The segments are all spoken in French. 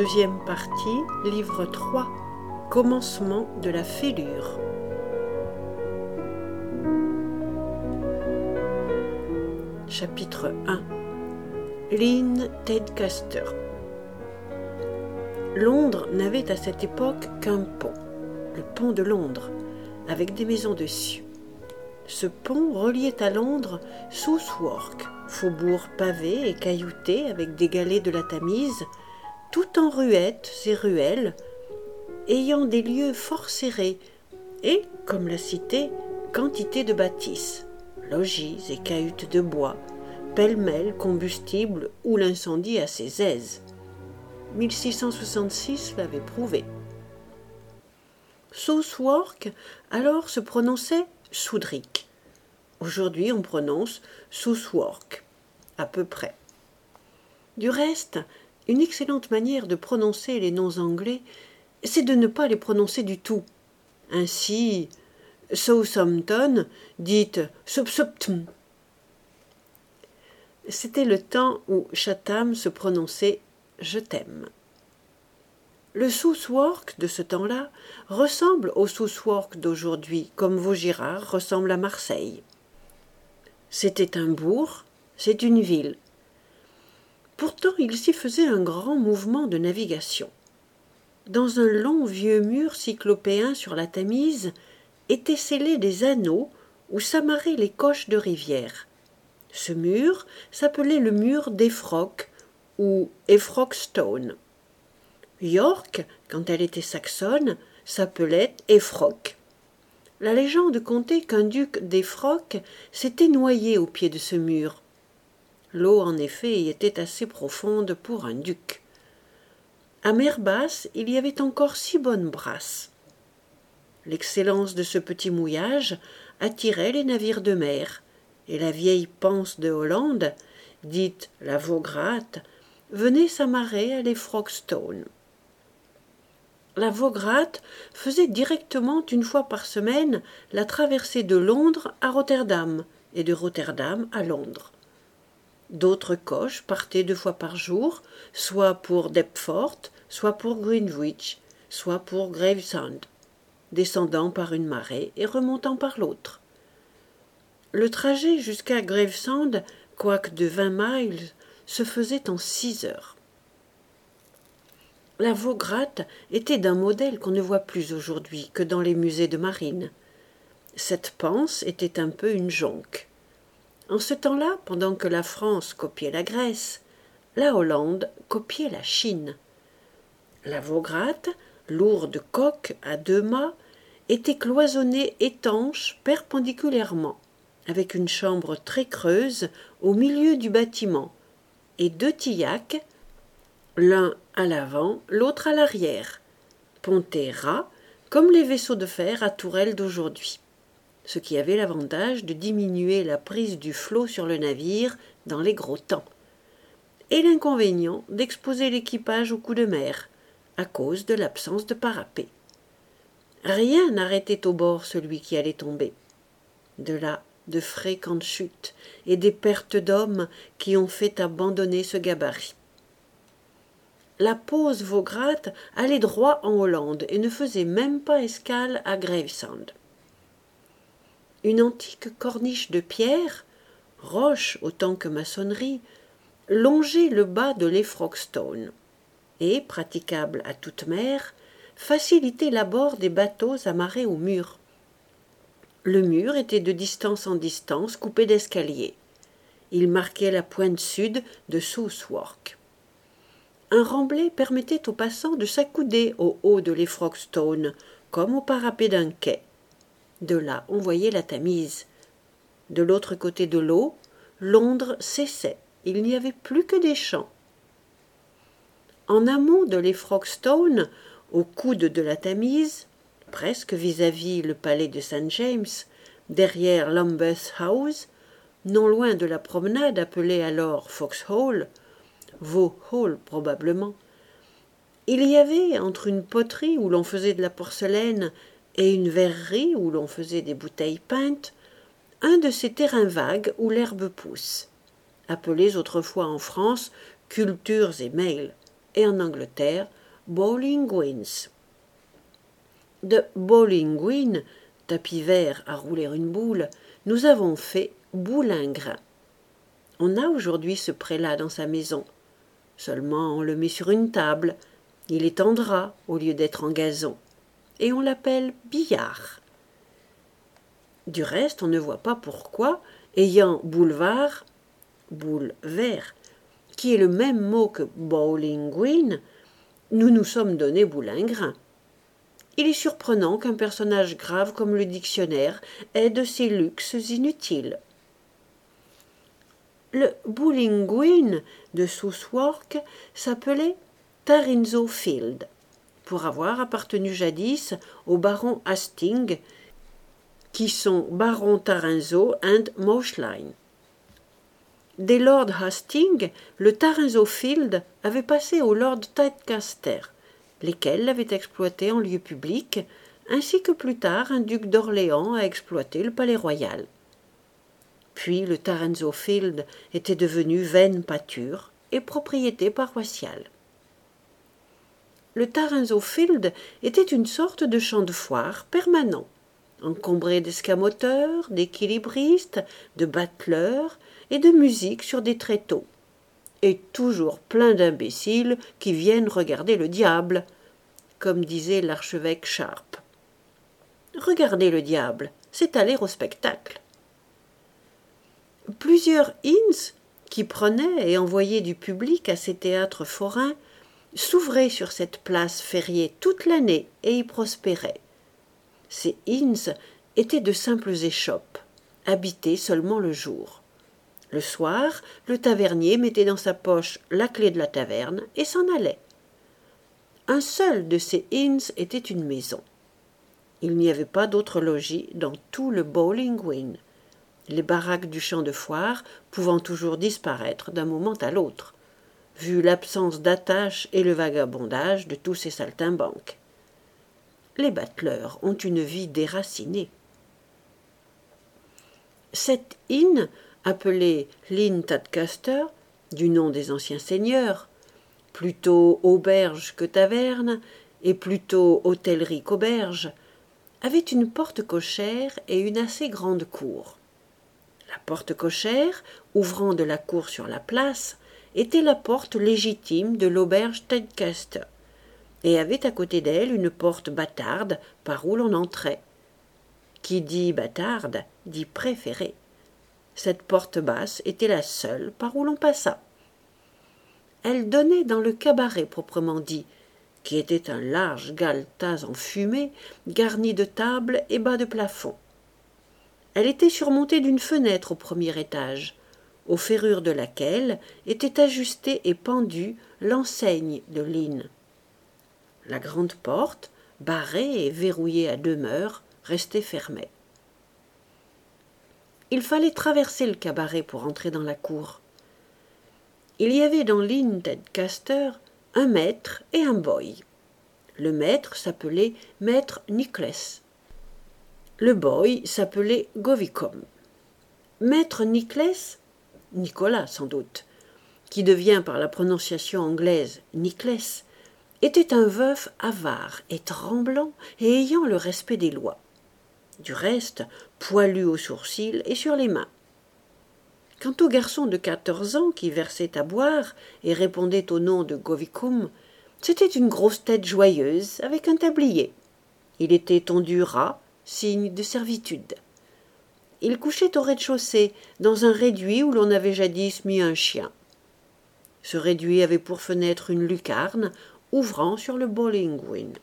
Deuxième partie, livre 3, commencement de la fêlure. Chapitre 1. Lynn Tedcaster. Londres n'avait à cette époque qu'un pont, le pont de Londres, avec des maisons dessus. Ce pont reliait à Londres Southwark, faubourg pavé et caillouté avec des galets de la Tamise, tout en ruettes et ruelles, ayant des lieux fort serrés et, comme la cité, quantité de bâtisses, logis et cahutes de bois, pêle-mêle combustible où l'incendie a ses aises. 1666 l'avait prouvé. Southwark alors se prononçait Soudric. Aujourd'hui on prononce Southwark, à peu près. Du reste, une excellente manière de prononcer les noms anglais, c'est de ne pas les prononcer du tout. Ainsi, Southampton, dites Southampton. C'était le temps où Chatham se prononçait Je t'aime. Le Southwark de ce temps-là ressemble au Southwark d'aujourd'hui, comme Vaugirard ressemble à Marseille. C'était un bourg, c'est une ville. Pourtant, il s'y faisait un grand mouvement de navigation. Dans un long vieux mur cyclopéen sur la Tamise étaient scellés des anneaux où s'amarraient les coches de rivière. Ce mur s'appelait le mur d'Effroc ou Effroc-Stone. York, quand elle était saxonne, s'appelait Effroc. La légende contait qu'un duc d'Effroc s'était noyé au pied de ce mur. L'eau, en effet, y était assez profonde pour un duc. À mer basse, il y avait encore 6 bonnes brasses. L'excellence de ce petit mouillage attirait les navires de mer, et la vieille panse de Hollande, dite la Vogratte, venait s'amarrer à l'Effroc-Stone. La Vogratte faisait directement une fois par semaine la traversée de Londres à Rotterdam et de Rotterdam à Londres. D'autres coches partaient 2 fois par jour, soit pour Deptford, soit pour Greenwich, soit pour Gravesend, descendant par une marée et remontant par l'autre. Le trajet jusqu'à Gravesend, quoique de 20 miles, se faisait en 6 heures. La Vogratte était d'un modèle qu'on ne voit plus aujourd'hui que dans les musées de marine. Cette panse était un peu une jonque. En ce temps-là, pendant que la France copiait la Grèce, la Hollande copiait la Chine. La Vogratte, lourde coque à 2 mâts, était cloisonnée étanche perpendiculairement, avec une chambre très creuse au milieu du bâtiment, et 2 tillacs, l'un à l'avant, l'autre à l'arrière, pontés ras, comme les vaisseaux de fer à tourelles d'aujourd'hui, ce qui avait l'avantage de diminuer la prise du flot sur le navire dans les gros temps, et l'inconvénient d'exposer l'équipage aux coups de mer, à cause de l'absence de parapet. Rien n'arrêtait au bord celui qui allait tomber. De là, de fréquentes chutes et des pertes d'hommes qui ont fait abandonner ce gabarit. La Pose Vogratte allait droit en Hollande et ne faisait même pas escale à Gravesend. Une antique corniche de pierre, roche autant que maçonnerie, longeait le bas de l'Effroc-Stone et, praticable à toute mer, facilitait l'abord des bateaux amarrés au mur. Le mur était de distance en distance coupé d'escaliers. Il marquait la pointe sud de Southwark. Un remblai permettait aux passants de s'accouder au haut de l'Effroc-Stone, comme au parapet d'un quai. De là, on voyait la Tamise. De l'autre côté de l'eau, Londres cessait. Il n'y avait plus que des champs. En amont de l'Effroc-Stone, au coude de la Tamise, presque vis-à-vis le palais de St. James, derrière Lambeth House, non loin de la promenade appelée alors Vauxhall, Vauxhall probablement, il y avait, entre une poterie où l'on faisait de la porcelaine et une verrerie où l'on faisait des bouteilles peintes, un de ces terrains vagues où l'herbe pousse, appelés autrefois en France cultures et mails, et en Angleterre, bowling greens. De bowling green, tapis vert à rouler une boule, nous avons fait boulingrin. On a aujourd'hui ce prélat dans sa maison. Seulement on le met sur une table, il est en drap au lieu d'être en gazon, et on l'appelle billard. Du reste, on ne voit pas pourquoi, ayant boulevard, boule vert, qui est le même mot que bowling green, nous nous sommes donné boulingrin. Il est surprenant qu'un personnage grave comme le dictionnaire ait de ces luxes inutiles. Le bowling green de Southwark s'appelait Tarrinzeau Field, pour avoir appartenu jadis au baron Hastings, qui sont baron Tarrinzeau and Moshline. Des Lord Hastings, le Tarrinzeau Field avait passé aux Lord Tadcaster, lesquels l'avaient exploité en lieu public, ainsi que plus tard un duc d'Orléans a exploité le palais royal. Puis le Tarrinzeau Field était devenu vaine pâture et propriété paroissiale. Le Tarrinzeau Field était une sorte de champ de foire permanent, encombré d'escamoteurs, d'équilibristes, de battleurs et de musique sur des tréteaux, et toujours plein d'imbéciles qui viennent regarder le diable, comme disait l'archevêque Sharp. Regarder le diable, c'est aller au spectacle. Plusieurs inns qui prenaient et envoyaient du public à ces théâtres forains s'ouvraient sur cette place fériée toute l'année et y prospéraient. Ces inns étaient de simples échoppes, habitées seulement le jour. Le soir, le tavernier mettait dans sa poche la clé de la taverne et s'en allait. Un seul de ces inns était une maison. Il n'y avait pas d'autre logis dans tout le bowling green, les baraques du champ de foire pouvant toujours disparaître d'un moment à l'autre, vu l'absence d'attache et le vagabondage de tous ces saltimbanques. Les battleurs ont une vie déracinée. Cet inn, appelé l'Inn Tadcaster, du nom des anciens seigneurs, plutôt auberge que taverne, et plutôt hôtellerie qu'auberge, avait une porte cochère et une assez grande cour. La porte cochère, ouvrant de la cour sur la place, était la porte légitime de l'auberge Tadcaster, et avait à côté d'elle une porte bâtarde par où l'on entrait. Qui dit bâtarde, dit préférée. Cette porte basse était la seule par où l'on passa. Elle donnait dans le cabaret proprement dit, qui était un large galetas en fumée, garni de tables et bas de plafond. Elle était surmontée d'une fenêtre au premier étage, aux ferrures de laquelle était ajustée et pendue l'enseigne de l'inn. La grande porte, barrée et verrouillée à demeure, restait fermée. Il fallait traverser le cabaret pour entrer dans la cour. Il y avait dans l'Inn Tadcaster un maître et un boy. Le maître s'appelait maître Nicholas. Le boy s'appelait Govicum. Maître Nicholas, Nicolas sans doute, qui devient par la prononciation anglaise Nicholas, était un veuf avare et tremblant et ayant le respect des lois. Du reste, poilu aux sourcils et sur les mains. Quant au garçon de 14 ans qui versait à boire et répondait au nom de Govicum, c'était une grosse tête joyeuse avec un tablier. Il était tondu ras, signe de servitude. Il couchait au rez-de-chaussée, dans un réduit où l'on avait jadis mis un chien. Ce réduit avait pour fenêtre une lucarne ouvrant sur le bowling green.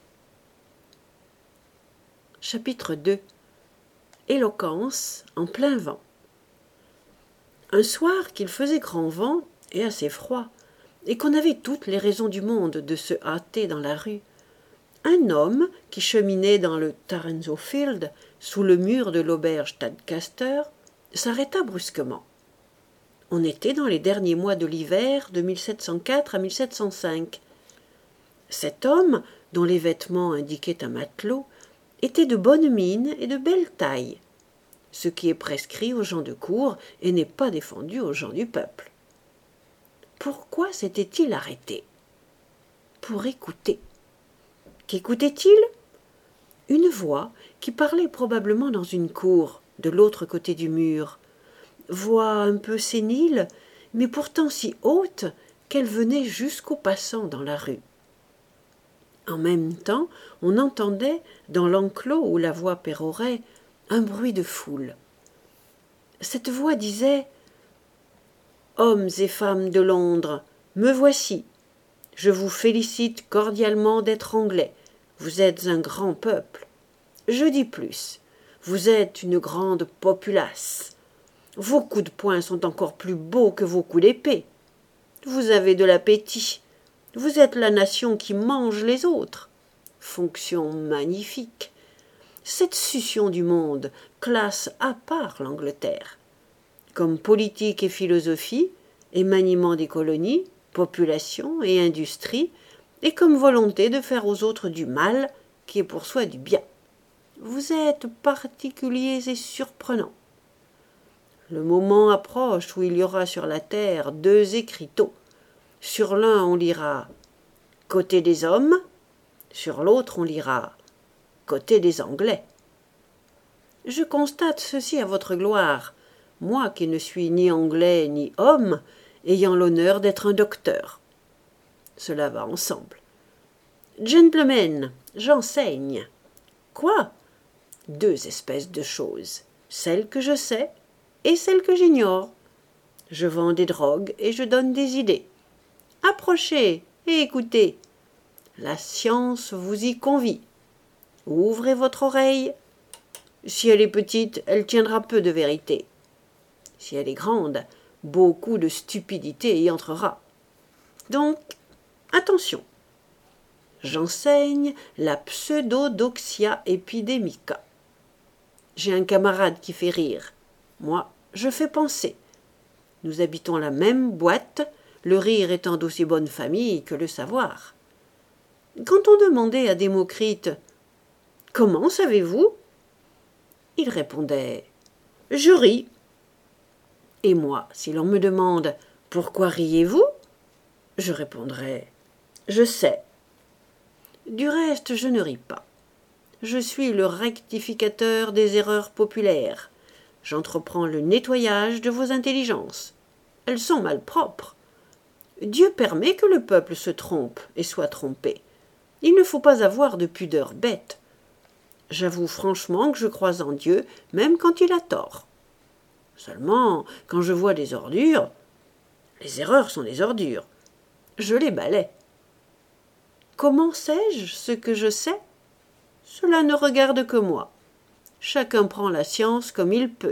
Chapitre 2. Éloquence en plein vent. Un soir qu'il faisait grand vent et assez froid, et qu'on avait toutes les raisons du monde de se hâter dans la rue, un homme qui cheminait dans le Tarrinzeau Field, sous le mur de l'auberge Tadcaster, s'arrêta brusquement. On était dans les derniers mois de l'hiver de 1704 à 1705. Cet homme, dont les vêtements indiquaient un matelot, était de bonne mine et de belle taille, ce qui est prescrit aux gens de cour et n'est pas défendu aux gens du peuple. Pourquoi s'était-il arrêté? pour écouter. Qu'écoutait-il? Une voix qui parlait probablement dans une cour, de l'autre côté du mur. Voix un peu sénile, mais pourtant si haute qu'elle venait jusqu'aux passants dans la rue. En même temps, on entendait, dans l'enclos où la voix pérorait, un bruit de foule. Cette voix disait « Hommes et femmes de Londres, me voici. Je vous félicite cordialement d'être anglais. Vous êtes un grand peuple. Je dis plus, vous êtes une grande populace. Vos coups de poing sont encore plus beaux que vos coups d'épée. Vous avez de l'appétit. Vous êtes la nation qui mange les autres. Fonction magnifique. Cette succion du monde classe à part l'Angleterre. Comme politique et philosophie, et maniement des colonies, population et industrie, et comme volonté de faire aux autres du mal, qui est pour soi du bien. Vous êtes particuliers et surprenants. Le moment approche où il y aura sur la terre 2 écriteaux. Sur l'un on lira « Côté des hommes », sur l'autre on lira « Côté des Anglais ». Je constate ceci à votre gloire, moi qui ne suis ni anglais ni homme, ayant l'honneur d'être un docteur. Cela va ensemble. Gentlemen, j'enseigne. Quoi? 2 espèces de choses, celle que je sais et celle que j'ignore. Je vends des drogues et je donne des idées. Approchez et écoutez. La science vous y convie. Ouvrez votre oreille. Si elle est petite, elle tiendra peu de vérité. Si elle est grande, beaucoup de stupidité y entrera. Donc, attention. J'enseigne la pseudodoxia epidemica. J'ai un camarade qui fait rire. Moi, je fais penser. Nous habitons la même boîte, le rire étant d'aussi bonne famille que le savoir. Quand on demandait à Démocrite « Comment savez-vous » il répondait « Je ris ». Et moi, si l'on me demande « Pourquoi riez-vous » je répondrai « Je sais ». Du reste, je ne ris pas. Je suis le rectificateur des erreurs populaires. J'entreprends le nettoyage de vos intelligences. Elles sont malpropres. Dieu permet que le peuple se trompe et soit trompé. Il ne faut pas avoir de pudeur bête. J'avoue franchement que je crois en Dieu, même quand il a tort. Seulement, quand je vois des ordures, les erreurs sont des ordures, je les balaie. Comment sais-je ce que je sais? Cela ne regarde que moi. Chacun prend la science comme il peut.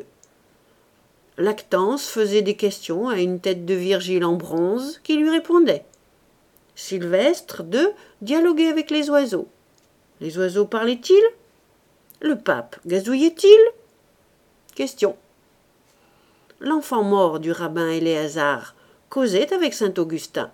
Lactance faisait des questions à une tête de Virgile en bronze qui lui répondait. Sylvestre II dialoguait avec les oiseaux. Les oiseaux parlaient-ils? Le pape gazouillait-il? Question. L'enfant mort du rabbin Éléazar causait avec saint Augustin.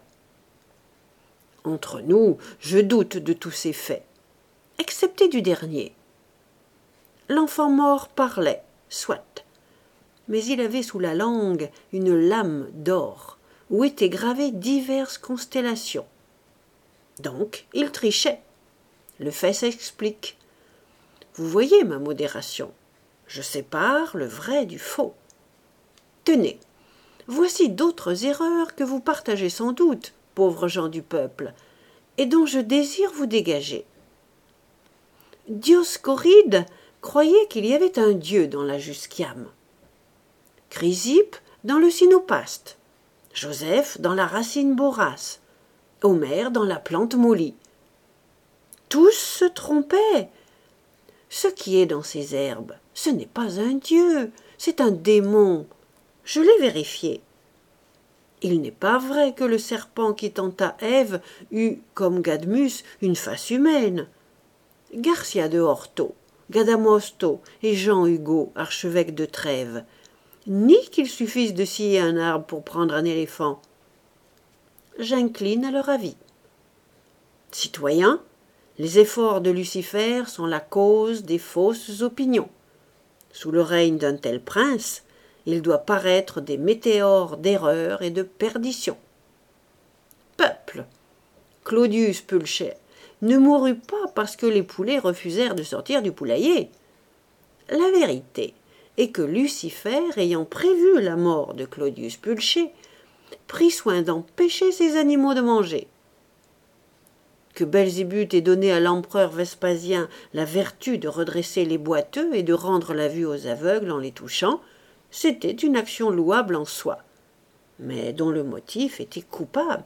Entre nous, je doute de tous ces faits, excepté du dernier. L'enfant mort parlait, soit, mais il avait sous la langue une lame d'or, où étaient gravées diverses constellations. Donc, il trichait. Le fait s'explique. Vous voyez ma modération. Je sépare le vrai du faux. Tenez, voici d'autres erreurs que vous partagez sans doute, pauvres gens du peuple, et dont je désire vous dégager. Dioscoride croyait qu'il y avait un dieu dans la Jusquiame, Chrysippe dans le Synopaste, Joseph dans la racine borace, Homère dans la plante mollie. Tous se trompaient. Ce qui est dans ces herbes, ce n'est pas un dieu, c'est un démon. Je l'ai vérifié. Il n'est pas vrai que le serpent qui tenta Ève eût, comme Gadmus, une face humaine. Garcia de Horto, Gadamosto et Jean Hugo, archevêque de Trèves, ni qu'il suffise de scier un arbre pour prendre un éléphant. J'incline à leur avis. Citoyens, les efforts de Lucifer sont la cause des fausses opinions. Sous le règne d'un tel prince, il doit paraître des météores d'erreur et de perdition. Peuple, Claudius Pulcher ne mourut pas parce que les poulets refusèrent de sortir du poulailler. La vérité est que Lucifer, ayant prévu la mort de Claudius Pulcher, prit soin d'empêcher ces animaux de manger. Que Belzébuth ait donné à l'empereur Vespasien la vertu de redresser les boiteux et de rendre la vue aux aveugles en les touchant, c'était une action louable en soi, mais dont le motif était coupable.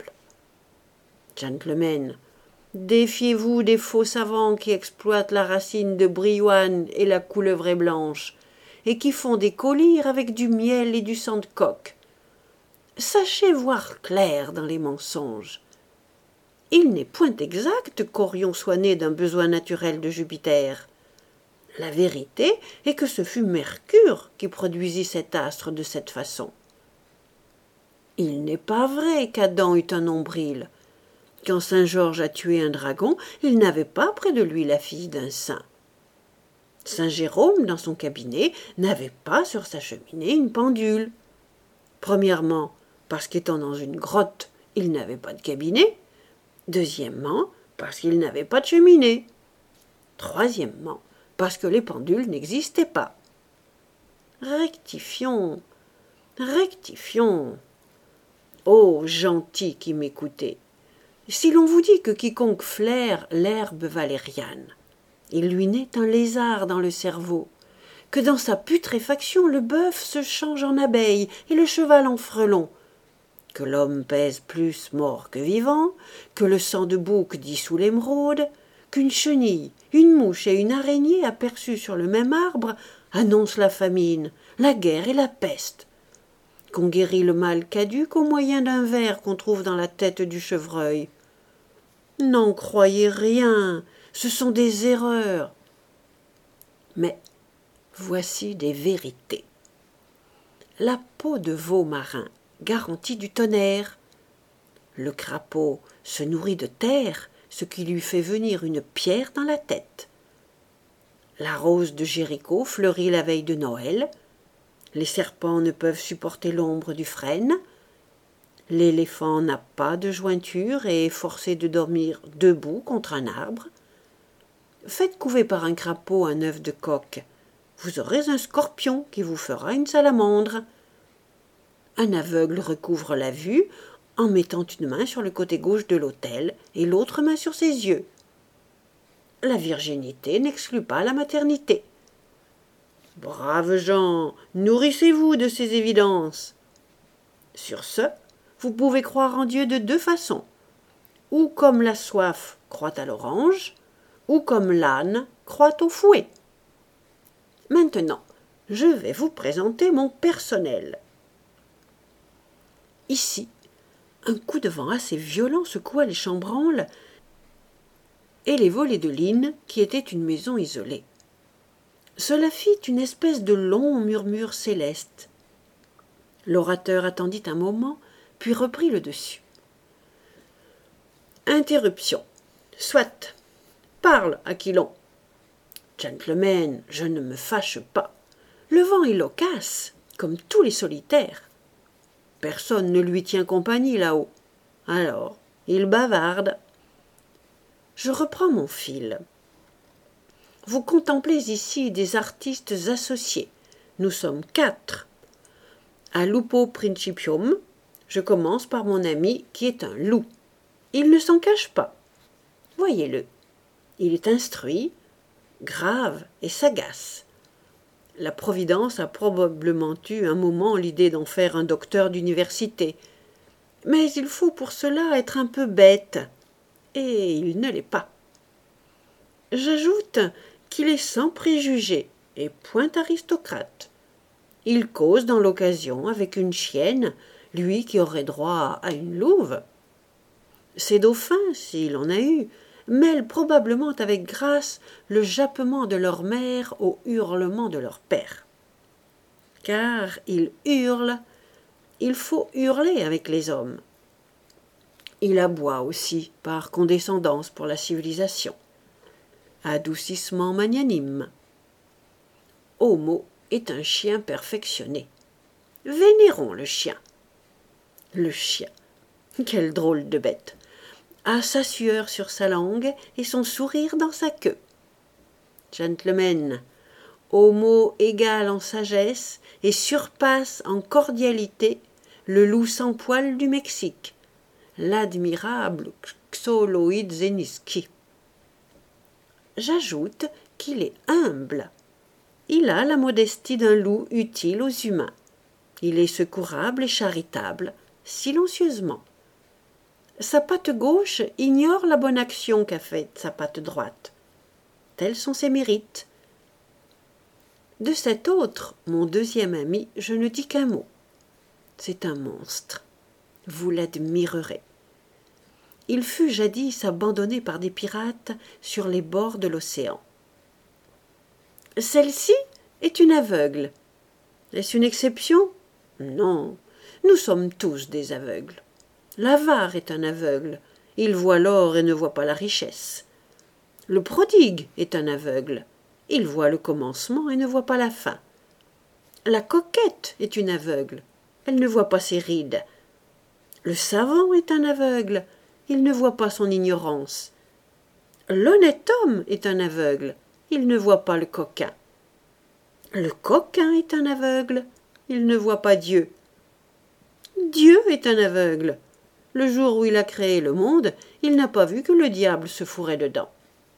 Gentlemen, défiez-vous des faux savants qui exploitent la racine de Briouane et la coulevrée blanche, et qui font des collyres avec du miel et du sang de coq. Sachez voir clair dans les mensonges. Il n'est point exact qu'Orion soit né d'un besoin naturel de Jupiter. La vérité est que ce fut Mercure qui produisit cet astre de cette façon. Il n'est pas vrai qu'Adam eut un nombril. Quand saint Georges a tué un dragon, il n'avait pas près de lui la fille d'un saint. Saint Jérôme, dans son cabinet, n'avait pas sur sa cheminée une pendule. Premièrement, parce qu'étant dans une grotte, il n'avait pas de cabinet. Deuxièmement, parce qu'il n'avait pas de cheminée. Troisièmement, parce que les pendules n'existaient pas. Rectifions, rectifions. Ô gentils qui m'écoutez, si l'on vous dit que quiconque flaire l'herbe valériane, il lui naît un lézard dans le cerveau, que dans sa putréfaction le bœuf se change en abeille et le cheval en frelon, que l'homme pèse plus mort que vivant, que le sang de bouc dissout l'émeraude, qu'une chenille, une mouche et une araignée aperçues sur le même arbre annoncent la famine, la guerre et la peste, qu'on guérit le mal caduc au moyen d'un ver qu'on trouve dans la tête du chevreuil. N'en croyez rien, ce sont des erreurs. Mais voici des vérités. La peau de veau marin garantit du tonnerre. Le crapaud se nourrit de terre, ce qui lui fait venir une pierre dans la tête. La rose de Jéricho fleurit la veille de Noël. Les serpents ne peuvent supporter l'ombre du frêne. L'éléphant n'a pas de jointure et est forcé de dormir debout contre un arbre. Faites couver par un crapaud un œuf de coq. Vous aurez un scorpion qui vous fera une salamandre. Un aveugle recouvre la vue en mettant une main sur le côté gauche de l'autel et l'autre main sur ses yeux. La virginité n'exclut pas la maternité. Braves gens, nourrissez-vous de ces évidences. Sur ce, vous pouvez croire en Dieu de deux façons, ou comme la soif croit à l'orange, ou comme l'âne croit au fouet. Maintenant, je vais vous présenter mon personnel. Ici, un coup de vent assez violent secoua les chambranles et les volets de l'Inn, qui était une maison isolée. Cela fit une espèce de long murmure céleste. L'orateur attendit un moment, puis reprit le dessus. Interruption. Soit. Parle, Aquilon. Gentlemen, je ne me fâche pas. Le vent est loquace, comme tous les solitaires. Personne ne lui tient compagnie là-haut. Alors, il bavarde. Je reprends mon fil. Vous contemplez ici des artistes associés. Nous sommes 4. À Lupo Principium, je commence par mon ami qui est un loup. Il ne s'en cache pas. Voyez-le. Il est instruit, grave et sagace. La Providence a probablement eu un moment l'idée d'en faire un docteur d'université. Mais il faut pour cela être un peu bête. Et il ne l'est pas. J'ajoute qu'il est sans préjugés et point aristocrate. Il cause dans l'occasion avec une chienne, lui qui aurait droit à une louve. Ses dauphins, s'il en a eu, mêlent probablement avec grâce le jappement de leur mère au hurlement de leur père. Car il hurle, il faut hurler avec les hommes. Il aboie aussi par condescendance pour la civilisation. Adoucissement magnanime. Homo est un chien perfectionné. Vénérons le chien. Le chien, quelle drôle de bête. a sa sueur sur sa langue et son sourire dans sa queue. Gentleman, homo égal en sagesse et surpasse en cordialité le loup sans poil du Mexique, l'admirable Xoloïd-Zeniski. J'ajoute qu'il est humble. Il a la modestie d'un loup utile aux humains. Il est secourable et charitable, silencieusement. Sa patte gauche ignore la bonne action qu'a faite sa patte droite. Tels sont ses mérites. De cet autre, mon deuxième ami, je ne dis qu'un mot. C'est un monstre. Vous l'admirerez. Il fut jadis abandonné par des pirates sur les bords de l'océan. Celle-ci est une aveugle. Est-ce une exception? Non, nous sommes tous des aveugles. L'avare est un aveugle. Il voit l'or et ne voit pas la richesse. Le prodigue est un aveugle. Il voit le commencement et ne voit pas la fin. La coquette est une aveugle. Elle ne voit pas ses rides. Le savant est un aveugle. Il ne voit pas son ignorance. L'honnête homme est un aveugle. Il ne voit pas le coquin. Le coquin est un aveugle. Il ne voit pas Dieu. Dieu est un aveugle. Le jour où il a créé le monde, il n'a pas vu que le diable se fourrait dedans.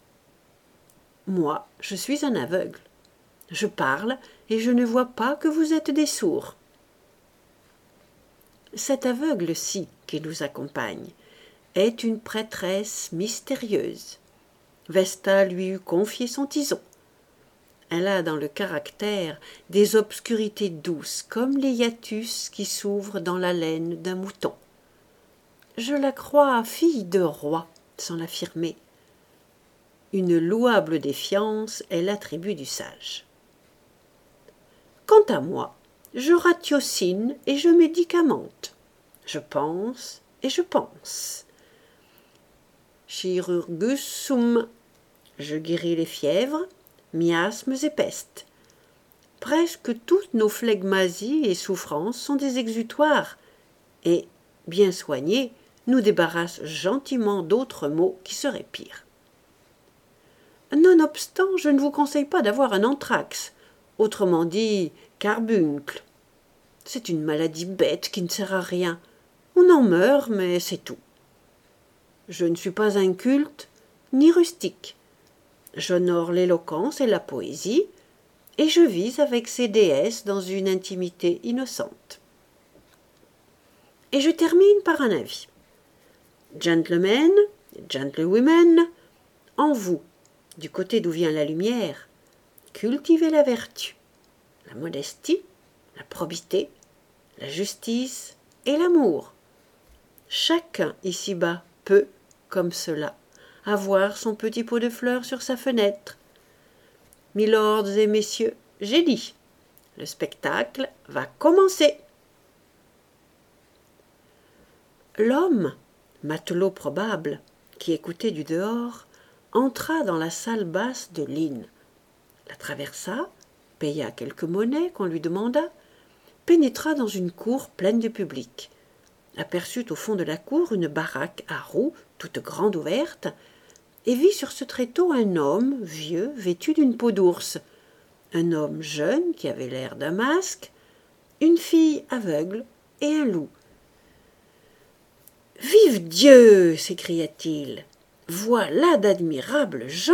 Moi, je suis un aveugle. Je parle et je ne vois pas que vous êtes des sourds. Cette aveugle-ci qui nous accompagne est une prêtresse mystérieuse. Vesta lui eût confié son tison. Elle a dans le caractère des obscurités douces comme les hiatus qui s'ouvrent dans la laine d'un mouton. Je la crois fille de roi, sans l'affirmer. Une louable défiance est l'attribut du sage. Quant à moi, je ratiocine et je médicamente. Je pense et je pense. Chirurgus sum, je guéris les fièvres, miasmes et pestes. Presque toutes nos phlegmasies et souffrances sont des exutoires, et, bien soignés, nous débarrassent gentiment d'autres maux qui seraient pires. Nonobstant, je ne vous conseille pas d'avoir un anthrax, autrement dit carbuncle. C'est une maladie bête qui ne sert à rien. On en meurt, mais c'est tout. Je ne suis pas inculte ni rustique. J'honore l'éloquence et la poésie, et je vis avec ces déesses dans une intimité innocente. Et je termine par un avis. Gentlemen, gentlewomen, en vous, du côté d'où vient la lumière, cultivez la vertu, la modestie, la probité, la justice et l'amour. Chacun ici-bas peut, comme cela, avoir son petit pot de fleurs sur sa fenêtre. Milords et messieurs, j'ai dit, le spectacle va commencer. L'homme, matelot probable, qui écoutait du dehors, entra dans la salle basse de l'inn, la traversa, paya quelques monnaies qu'on lui demanda, pénétra dans une cour pleine de public, aperçut au fond de la cour une baraque à roues toute grande ouverte, et vit sur ce tréteau un homme vieux vêtu d'une peau d'ours, un homme jeune qui avait l'air d'un masque, une fille aveugle et un loup. « Vive Dieu !» s'écria-t-il. « Voilà d'admirables gens !»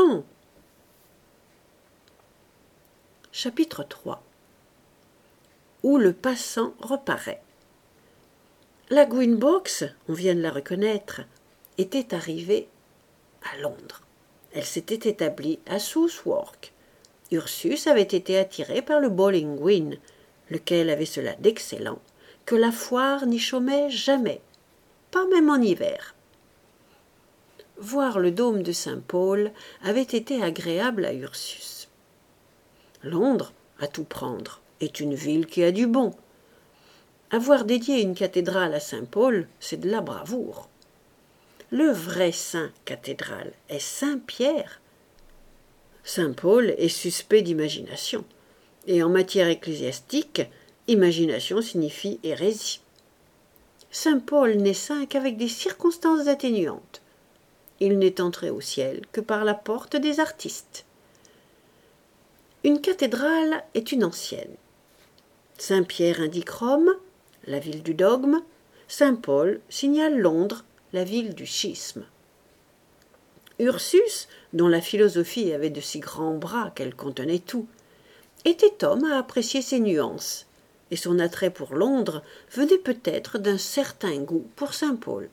Chapitre 3. Où le passant reparaît. La Green Box, on vient de la reconnaître, était arrivée à Londres. Elle s'était établie à Southwark. Ursus avait été attiré par le Bowling Green, lequel avait cela d'excellent que la foire n'y chômait jamais, pas même en hiver. Voir le dôme de Saint-Paul avait été agréable à Ursus. Londres, à tout prendre, est une ville qui a du bon. Avoir dédié une cathédrale à Saint-Paul, c'est de la bravoure. Le vrai saint cathédrale est Saint-Pierre. Saint-Paul est suspect d'imagination, et en matière ecclésiastique, imagination signifie hérésie. Saint-Paul n'est saint qu'avec des circonstances atténuantes. Il n'est entré au ciel que par la porte des artistes. Une cathédrale est une ancienne. Saint-Pierre indique Rome, la ville du dogme. Saint-Paul signale Londres, la ville du schisme. Ursus, dont la philosophie avait de si grands bras qu'elle contenait tout, était homme à apprécier ses nuances, et son attrait pour Londres venait peut-être d'un certain goût pour Saint-Paul.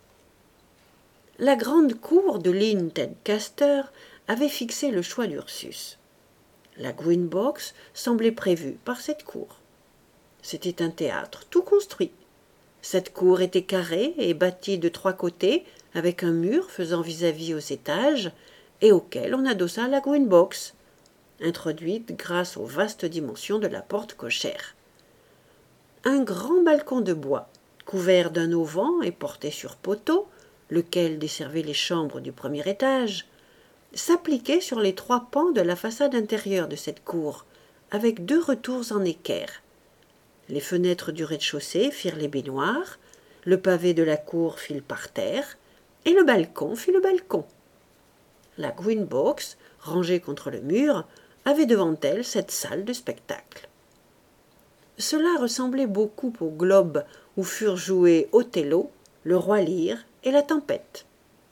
La grande cour de l'Inn Tedcaster avait fixé le choix d'Ursus. La Green Box semblait prévue par cette cour. C'était un théâtre tout construit. Cette cour était carrée et bâtie de 3 côtés, avec un mur faisant vis-à-vis aux étages, et auquel on adossa la Green Box, introduite grâce aux vastes dimensions de la porte cochère. Un grand balcon de bois, couvert d'un auvent et porté sur poteau, lequel desservait les chambres du premier étage, s'appliquait sur les 3 pans de la façade intérieure de cette cour, avec 2 retours en équerre. Les fenêtres du rez-de-chaussée firent les baignoires, le pavé de la cour fit le parterre, et le balcon fit le balcon. La Green Box, rangée contre le mur, avait devant elle cette salle de spectacle. Cela ressemblait beaucoup au globe où furent joués Othello, le roi Lear et la tempête.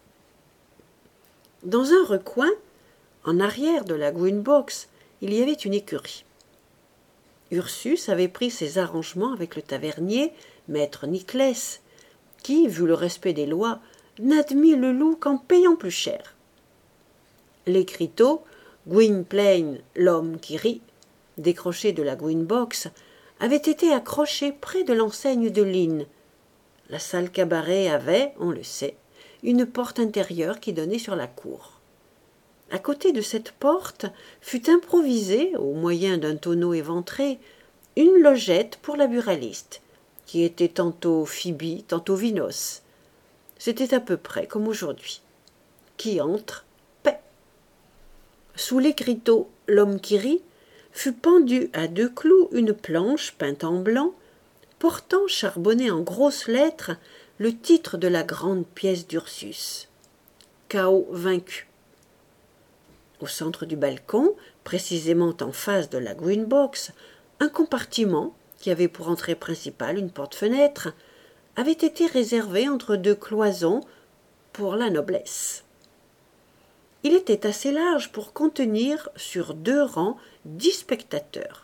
Dans un recoin, en arrière de la Green Box, il y avait une écurie. Ursus avait pris ses arrangements avec le tavernier, maître Niclès, qui, vu le respect des lois, n'admit le loup qu'en payant plus cher. L'écriteau, Gwynplaine, l'homme qui rit, décroché de la Green Box, avait été accroché près de l'enseigne de l'Inn. La salle cabaret avait, on le sait, une porte intérieure qui donnait sur la cour. À côté de cette porte fut improvisée, au moyen d'un tonneau éventré, une logette pour la buraliste, qui était tantôt Phoebe, tantôt Vinos. C'était à peu près comme aujourd'hui. Qui entre, paie. Sous l'écriteau « L'homme qui rit » fut pendue à 2 clous une planche peinte en blanc, portant charbonné en grosses lettres le titre de la grande pièce d'Ursus. Chaos vaincu. Au centre du balcon, précisément en face de la Green Box, un compartiment, qui avait pour entrée principale une porte-fenêtre, avait été réservé entre 2 cloisons pour la noblesse. Il était assez large pour contenir sur 2 rangs 10 spectateurs.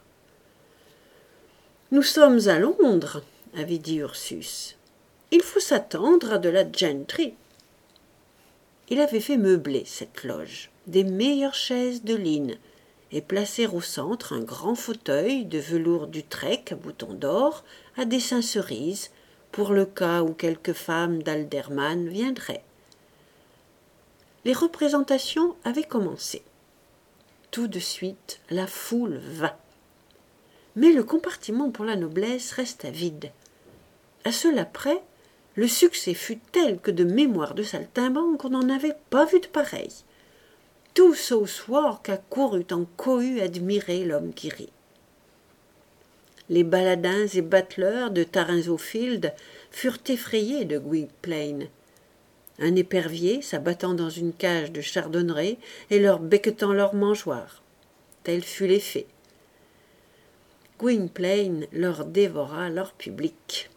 « Nous sommes à Londres, » avait dit Ursus. « Il faut s'attendre à de la gentry. » Il avait fait meubler cette loge, des meilleures chaises de l'Inn, et placer au centre un grand fauteuil de velours d'Utrecht à boutons d'or, à dessin cerise, pour le cas où quelque femme d'Alderman viendrait. Les représentations avaient commencé. Tout de suite, la foule vint. Mais le compartiment pour la noblesse resta vide. À cela près, le succès fut tel que de mémoire de saltimbanque on n'en avait pas vu de pareil. Tout Southwark accourut en cohue admirer l'homme qui rit. Les baladins et bateleurs de Tarrinzeau-Field furent effrayés de Gwynplaine. Un épervier s'abattant dans une cage de chardonneret et leur becquetant leur mangeoire. Tel fut l'effet. Gwynplaine leur dévora leur public.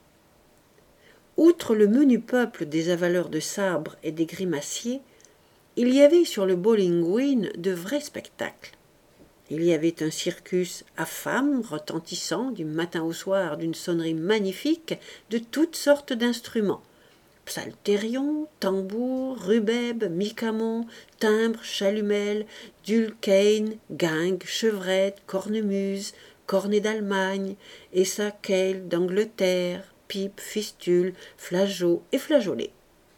Outre le menu peuple des avaleurs de sabres et des grimaciers, il y avait sur le bowling green de vrais spectacles. Il y avait un circus à femmes retentissant du matin au soir d'une sonnerie magnifique de toutes sortes d'instruments. Psalterion, tambour, rubeb, micamon, timbre, chalumel, dulcaine, guingue, chevrette, cornemuse, cornet d'Allemagne, essaquel d'Angleterre, pipe, fistule, flageot et flageolet.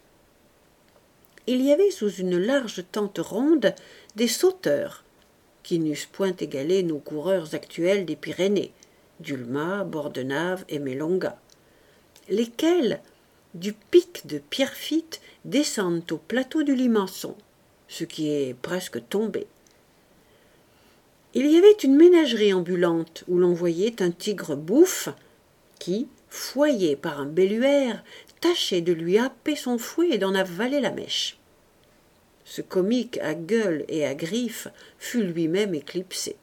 Il y avait sous une large tente ronde des sauteurs, qui n'eussent point égalé nos coureurs actuels des Pyrénées, Dulma, Bordenave et Melonga, lesquels, du pic de Pierrefitte, descendent au plateau du Limançon, ce qui est presque tombé. Il y avait une ménagerie ambulante où l'on voyait un tigre bouffe qui, foyé par un belluaire, tâchait de lui happer son fouet et d'en avaler la mèche. Ce comique à gueule et à griffes fut lui-même éclipsé.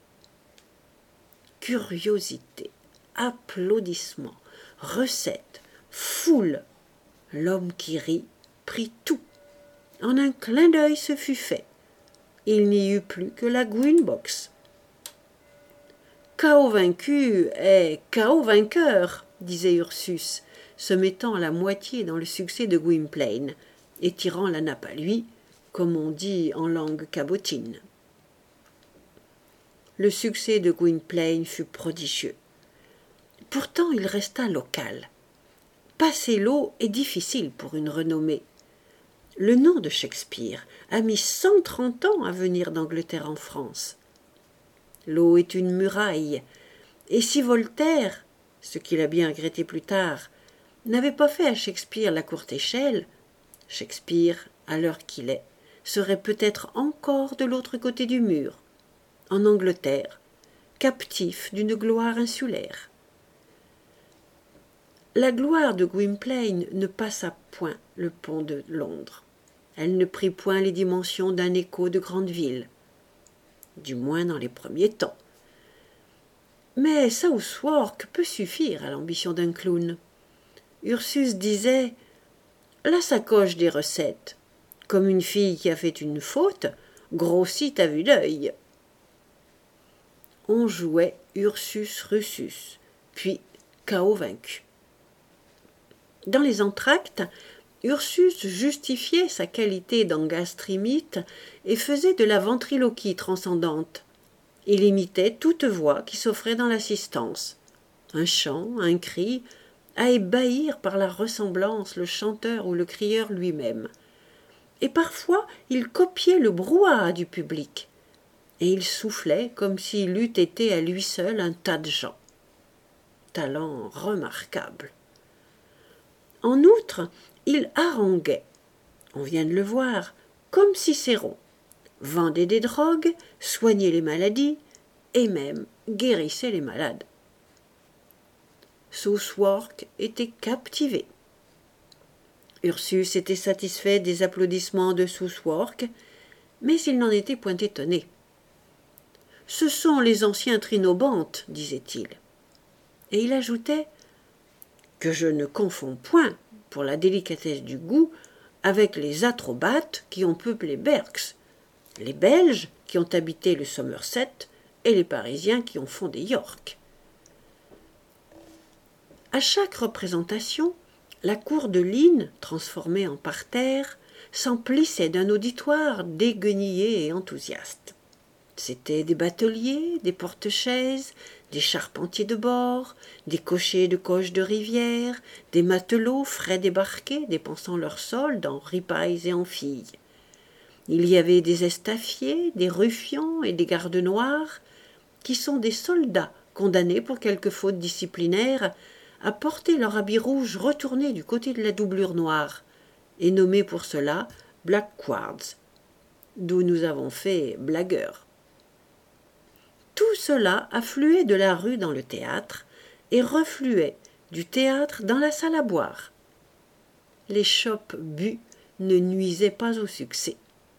Curiosité, applaudissements, recettes, foule. L'homme qui rit prit tout. En un clin d'œil ce fut fait. Il n'y eut plus que la Green-Box. Chaos vaincu est chaos vainqueur, disait Ursus, se mettant à la moitié dans le succès de Gwynplaine et tirant la nappe à lui, comme on dit en langue cabotine. Le succès de Gwynplaine fut prodigieux. Pourtant il resta local. Passer l'eau est difficile pour une renommée. Le nom de Shakespeare a mis 130 ans à venir d'Angleterre en France. L'eau est une muraille, et si Voltaire, ce qu'il a bien regretté plus tard, n'avait pas fait à Shakespeare la courte échelle, Shakespeare, à l'heure qu'il est, serait peut-être encore de l'autre côté du mur, en Angleterre, captif d'une gloire insulaire. La gloire de Gwynplaine ne passa point le pont de Londres. Elle ne prit point les dimensions d'un écho de grande ville, du moins dans les premiers temps. Mais Southwark peut suffire à l'ambition d'un clown. Ursus disait « La sacoche des recettes, comme une fille qui a fait une faute, grossit à vue d'œil. » On jouait Ursus Russus, puis chaos vaincu. Dans les entr'actes, Ursus justifiait sa qualité d'engastrimite et faisait de la ventriloquie transcendante. Il imitait toute voix qui s'offrait dans l'assistance. Un chant, un cri, à ébahir par la ressemblance le chanteur ou le crieur lui-même. Et parfois il copiait le brouhaha du public, et il soufflait comme s'il eût été à lui seul un tas de gens. Talent remarquable. En outre, il haranguait, on vient de le voir, comme Cicéron, vendait des drogues, soignait les maladies, et même guérissait les malades. Southwark était captivé. Ursus était satisfait des applaudissements de Southwark, mais il n'en était point étonné. « Ce sont les anciens trinobantes, disait-il. Et il ajoutait que je ne confonds point, pour la délicatesse du goût, avec les atrobates qui ont peuplé Berks, les Belges qui ont habité le Somerset et les Parisiens qui ont fondé York. À chaque représentation, la cour de Lynn, transformée en parterre, s'emplissait d'un auditoire déguenillé et enthousiaste. C'étaient des bateliers, des porte-chaises, des charpentiers de bord, des cochers de coches de rivière, des matelots frais débarqués dépensant leur solde en ripailles et en filles. Il y avait des estafiers, des ruffians et des gardes noirs, qui sont des soldats condamnés pour quelque faute disciplinaire à porter leur habit rouge retourné du côté de la doublure noire, et nommés pour cela blackguards, d'où nous avons fait blagueurs. Tout cela affluait de la rue dans le théâtre et refluait du théâtre dans la salle à boire. Les chopes bues ne nuisaient pas au succès.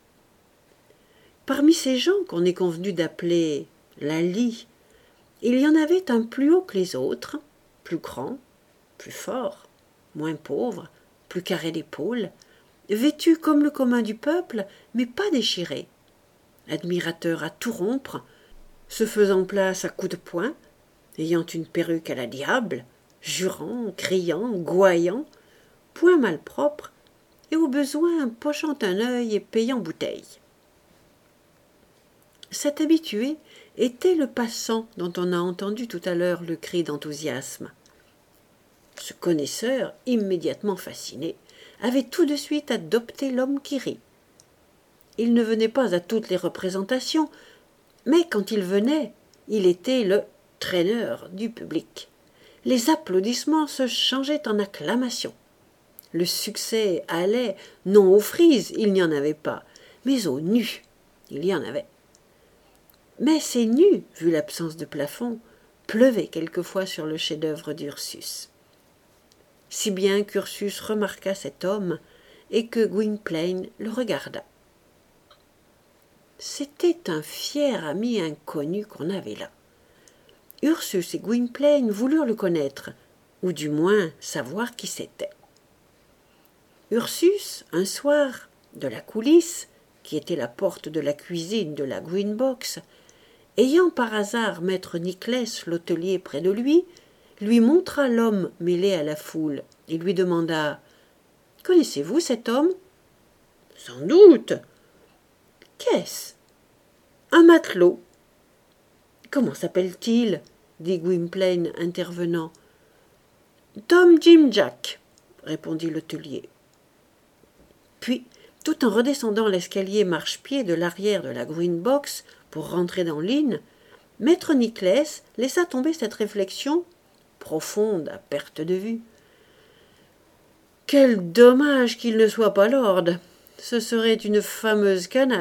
Parmi ces gens qu'on est convenu d'appeler la lie, il y en avait un plus haut que les autres, plus grand, plus fort, moins pauvre, plus carré d'épaules, vêtu comme le commun du peuple, mais pas déchiré, admirateur à tout rompre, se faisant place à coups de poing, ayant une perruque à la diable, jurant, criant, gouaillant, point malpropre, et au besoin pochant un œil et payant bouteille. Cet habitué était le passant dont on a entendu tout à l'heure le cri d'enthousiasme. Ce connaisseur, immédiatement fasciné, avait tout de suite adopté l'homme qui rit. Il ne venait pas à toutes les représentations, mais quand il venait, il était le traîneur du public. Les applaudissements se changeaient en acclamations. Le succès allait, non aux frises, il n'y en avait pas, mais aux nus, il y en avait. Mais ces nus, vu l'absence de plafond, pleuvaient quelquefois sur le chef-d'œuvre d'Ursus. Si bien qu'Ursus remarqua cet homme et que Gwynplaine le regarda. C'était un fier ami inconnu qu'on avait là. Ursus et Gwynplaine voulurent le connaître, ou du moins savoir qui c'était. Ursus, un soir, de la coulisse, qui était la porte de la cuisine de la Green Box, ayant par hasard maître Nicless l'hôtelier près de lui montra l'homme mêlé à la foule et lui demanda « Connaissez-vous cet homme ?»« Sans doute. »« Qu'est-ce ?»« Un matelot. »« Comment s'appelle-t-il » dit Gwynplaine, intervenant. « Tom Jim Jack, » répondit l'hôtelier. Puis, tout en redescendant l'escalier marchepied de l'arrière de la Green Box pour rentrer dans l'inn, maître Nicless laissa tomber cette réflexion, profonde à perte de vue. « Quel dommage qu'il ne soit pas lord. Ce serait une fameuse canaille. »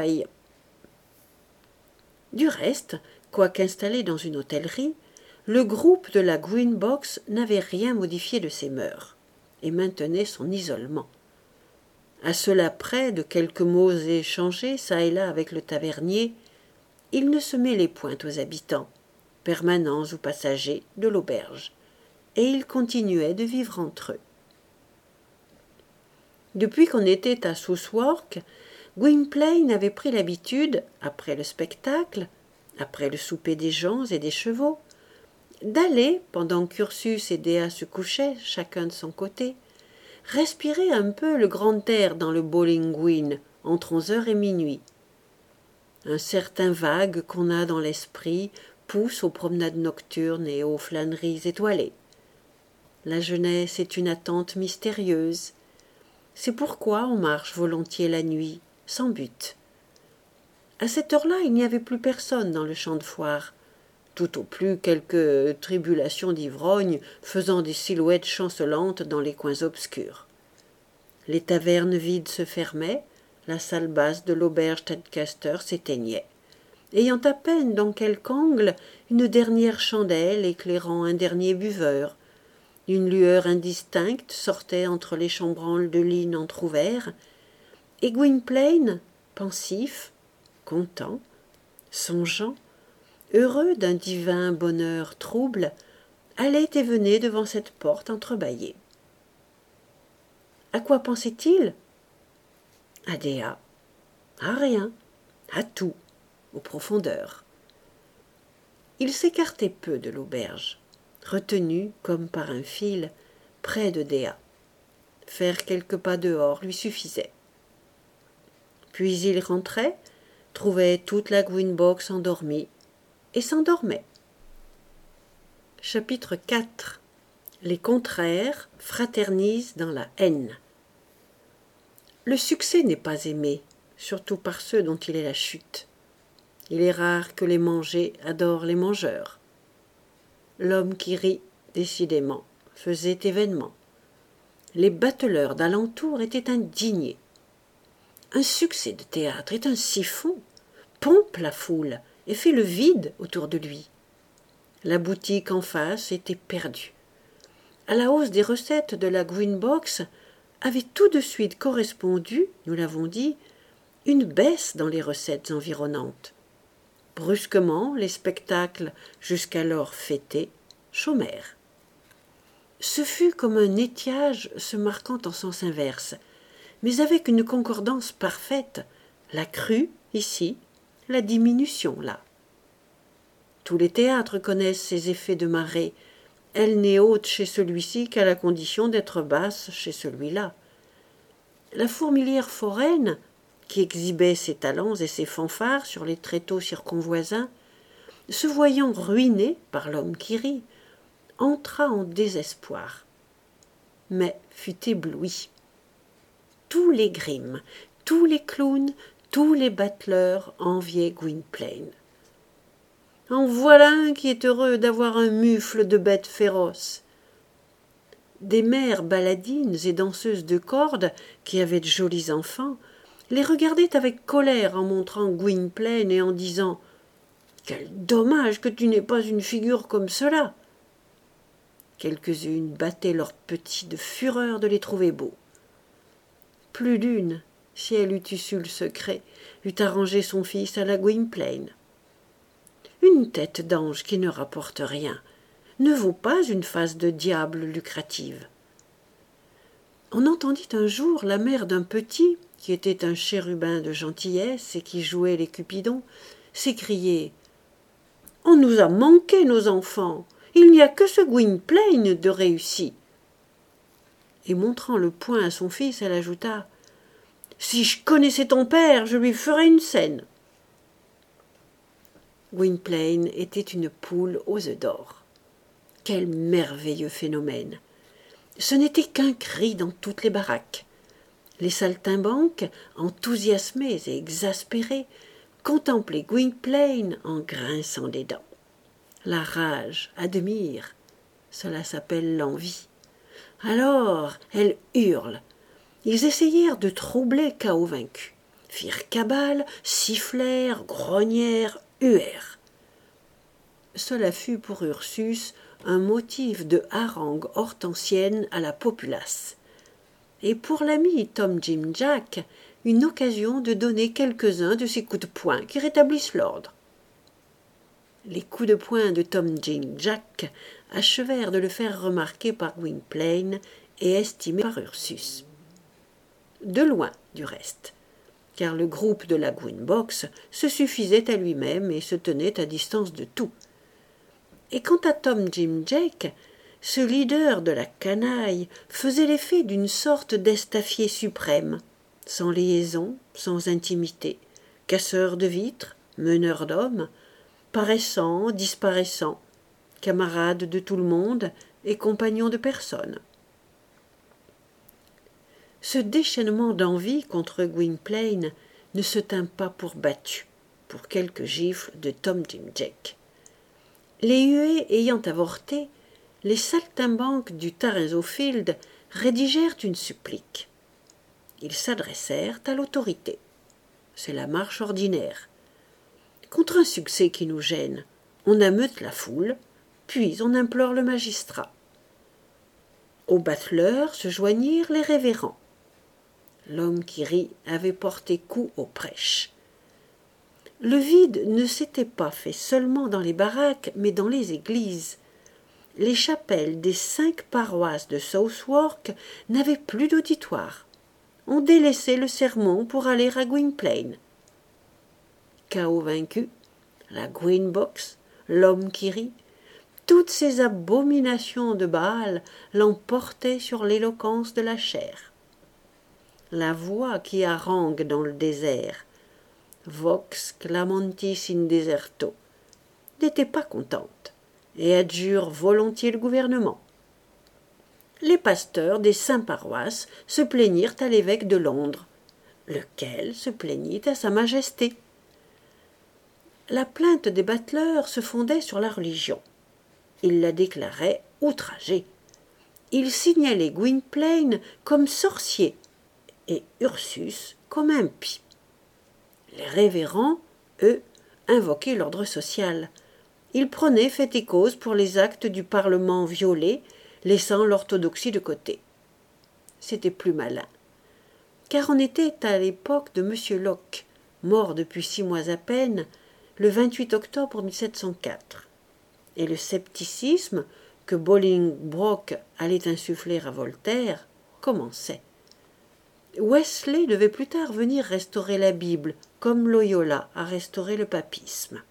Du reste, quoiqu'installé dans une hôtellerie, le groupe de la Green Box n'avait rien modifié de ses mœurs et maintenait son isolement. À cela près de quelques mots échangés çà et là avec le tavernier, il ne se mêlait point aux habitants, permanents ou passagers, de l'auberge, et ils continuaient de vivre entre eux. Depuis qu'on était à Southwark, Gwynplaine avait pris l'habitude, après le spectacle, après le souper des gens et des chevaux, d'aller, pendant qu'Ursus et Dea se couchaient, chacun de son côté, respirer un peu le grand air dans le Bowling Green, entre 11 heures et minuit. Un certain vague qu'on a dans l'esprit pousse aux promenades nocturnes et aux flâneries étoilées. La jeunesse est une attente mystérieuse. C'est pourquoi on marche volontiers la nuit, sans but. À cette heure-là, il n'y avait plus personne dans le champ de foire, tout au plus quelques tribulations d'ivrognes faisant des silhouettes chancelantes dans les coins obscurs. Les tavernes vides se fermaient, la salle basse de l'auberge Tadcaster s'éteignait, ayant à peine dans quelque angle une dernière chandelle éclairant un dernier buveur. Une lueur indistincte sortait entre les chambranles de l'inn entr'ouverts, et Gwynplaine, pensif, content, songeant, heureux d'un divin bonheur trouble, allait et venait devant cette porte entrebâillée. À quoi pensait-il? À Dea, à rien, à tout, aux profondeurs. Il s'écartait peu de l'auberge, retenu comme par un fil, près de Dea. Faire quelques pas dehors lui suffisait. Puis il rentrait, trouvait toute la Green Box endormie, et s'endormait. Chapitre 4. Les contraires fraternisent dans la haine. Le succès n'est pas aimé, surtout par ceux dont il est la chute. Il est rare que les mangés adorent les mangeurs. L'homme qui rit, décidément, faisait événement. Les bateleurs d'alentour étaient indignés. Un succès de théâtre est un siphon, pompe la foule et fait le vide autour de lui. La boutique en face était perdue. À la hausse des recettes de la Green Box avait tout de suite correspondu, nous l'avons dit, une baisse dans les recettes environnantes. Brusquement, les spectacles, jusqu'alors fêtés, chômèrent. Ce fut comme un étiage se marquant en sens inverse, mais avec une concordance parfaite, la crue, ici, la diminution, là. Tous les théâtres connaissent ces effets de marée. Elle n'est haute chez celui-ci qu'à la condition d'être basse chez celui-là. La fourmilière foraine, qui exhibait ses talents et ses fanfares sur les tréteaux circonvoisins, se voyant ruinée par l'homme qui rit, entra en désespoir, mais fut ébloui. Tous les grimes, tous les clowns, tous les bateleurs enviaient Gwynplaine. En voilà un qui est heureux d'avoir un mufle de bête féroce. Des mères baladines et danseuses de cordes, qui avaient de jolis enfants, les regardaient avec colère en montrant Gwynplaine et en disant « Quel dommage que tu n'aies pas une figure comme cela !» Quelques-unes battaient leurs petits de fureur de les trouver beaux. Plus d'une, si elle eût su le secret, eût arrangé son fils à la Gwynplaine. Une tête d'ange qui ne rapporte rien ne vaut pas une face de diable lucrative. On entendit un jour la mère d'un petit, qui était un chérubin de gentillesse et qui jouait les cupidons, s'écrier « On nous a manqué, nos enfants. Il n'y a que ce Gwynplaine de réussi. » Et montrant le poing à son fils, elle ajouta « Si je connaissais ton père, je lui ferais une scène. » Gwynplaine était une poule aux œufs d'or. Quel merveilleux phénomène! Ce n'était qu'un cri dans toutes les baraques. Les saltimbanques, enthousiasmés et exaspérés, contemplaient Gwynplaine en grinçant des dents. La rage admire, cela s'appelle l'envie. Alors, elle hurle. Ils essayèrent de troubler Chaos vaincu, firent cabale, sifflèrent, grognèrent, huèrent. Cela fut pour Ursus un motif de harangue hortensienne à la populace, et pour l'ami Tom Jim Jack une occasion de donner quelques-uns de ces coups de poing qui rétablissent l'ordre. Les coups de poing de Tom Jim Jack achevèrent de le faire remarquer par Gwynplaine et estimé par Ursus. De loin, du reste, car le groupe de la Gwynbox se suffisait à lui-même et se tenait à distance de tout. Et quant à Tom Jim Jack, ce leader de la canaille faisait l'effet d'une sorte d'estafier suprême, sans liaison, sans intimité, casseur de vitres, meneur d'hommes, paraissant, disparaissant, camarade de tout le monde et compagnon de personne. Ce déchaînement d'envie contre Gwynplaine ne se tint pas pour battu, pour quelques gifles de Tom Jim Jack. Les huées ayant avorté, les saltimbanques du Tarrinzeau-Field rédigèrent une supplique. Ils s'adressèrent à l'autorité. C'est la marche ordinaire. Contre un succès qui nous gêne, on ameute la foule, puis on implore le magistrat. Aux battleurs se joignirent les révérends. L'homme qui rit avait porté coup aux prêches. Le vide ne s'était pas fait seulement dans les baraques, mais dans les églises. Les chapelles des 5 paroisses de Southwark n'avaient plus d'auditoire. On délaissait le sermon pour aller à Gwynplaine. Chaos vaincu, la Gwynbox, l'homme qui rit, toutes ces abominations de Baal l'emportaient sur l'éloquence de la chair. La voix qui harangue dans le désert, vox clamantis in deserto, n'était pas contente et adjure volontiers le gouvernement. Les pasteurs des 5 paroisses se plaignirent à l'évêque de Londres, lequel se plaignit à sa majesté. La plainte des battleurs se fondait sur la religion. Ils la déclaraient outragée. Ils signalaient Gwynplaine comme sorcier et Ursus comme impie. Les révérends, eux, invoquaient l'ordre social. Ils prenaient fait et cause pour les actes du Parlement violés, laissant l'orthodoxie de côté. C'était plus malin, car on était à l'époque de M. Locke, mort depuis 6 mois à peine, le 28 octobre 1704, et le scepticisme que Bolingbroke allait insuffler à Voltaire commençait. Wesley devait plus tard venir restaurer la Bible, comme Loyola a restauré le papisme.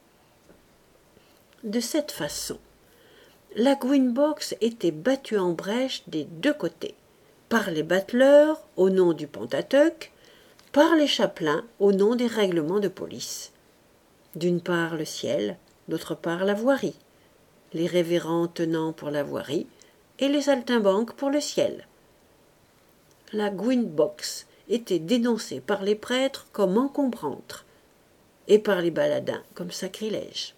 De cette façon, la Gwynbox était battue en brèche des 2 côtés, par les battleurs au nom du Pentateuque, par les chapelains au nom des règlements de police. D'une part le ciel, d'autre part la voirie, les révérends tenant pour la voirie et les saltimbanques pour le ciel. La Gwynbox était dénoncée par les prêtres comme encombrante et par les baladins comme sacrilège.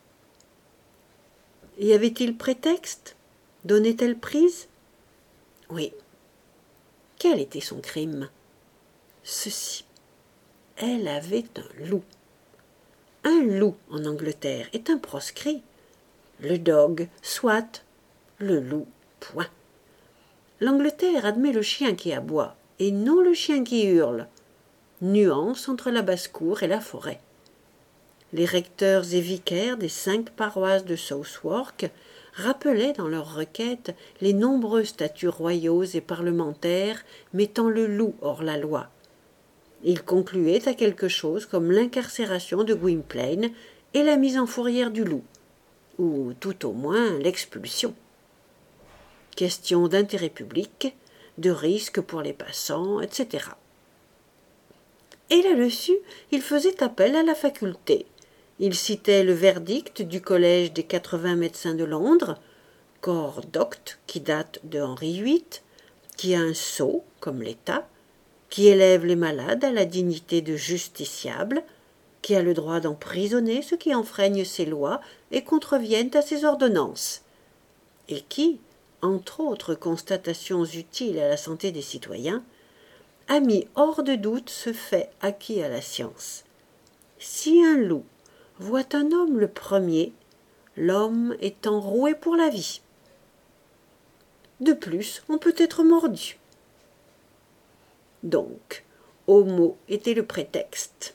Y avait-il prétexte? Donnait-elle prise? Oui. Quel était son crime? Ceci. Elle avait un loup. Un loup en Angleterre est un proscrit. Le dog, soit. Le loup, point. L'Angleterre admet le chien qui aboie, et non le chien qui hurle. nuance entre la basse-cour et la forêt. Les recteurs et vicaires des 5 paroisses de Southwark rappelaient dans leurs requêtes les nombreux statuts royaux et parlementaires mettant le loup hors la loi. Ils concluaient à quelque chose comme l'incarcération de Gwynplaine et la mise en fourrière du loup, ou tout au moins l'expulsion. Question d'intérêt public, de risque pour les passants, etc. Et là-dessus, il faisait appel à la faculté. Il citait le verdict du Collège des 80 médecins de Londres, corps docte qui date de Henri VIII, qui a un sceau, comme l'État, qui élève les malades à la dignité de justiciables, qui a le droit d'emprisonner ceux qui enfreignent ses lois et contreviennent à ses ordonnances, et qui, entre autres constatations utiles à la santé des citoyens, a mis hors de doute ce fait acquis à la science. Si un loup voit un homme le premier, l'homme est enroué pour la vie. De plus, on peut être mordu. Donc, homo était le prétexte.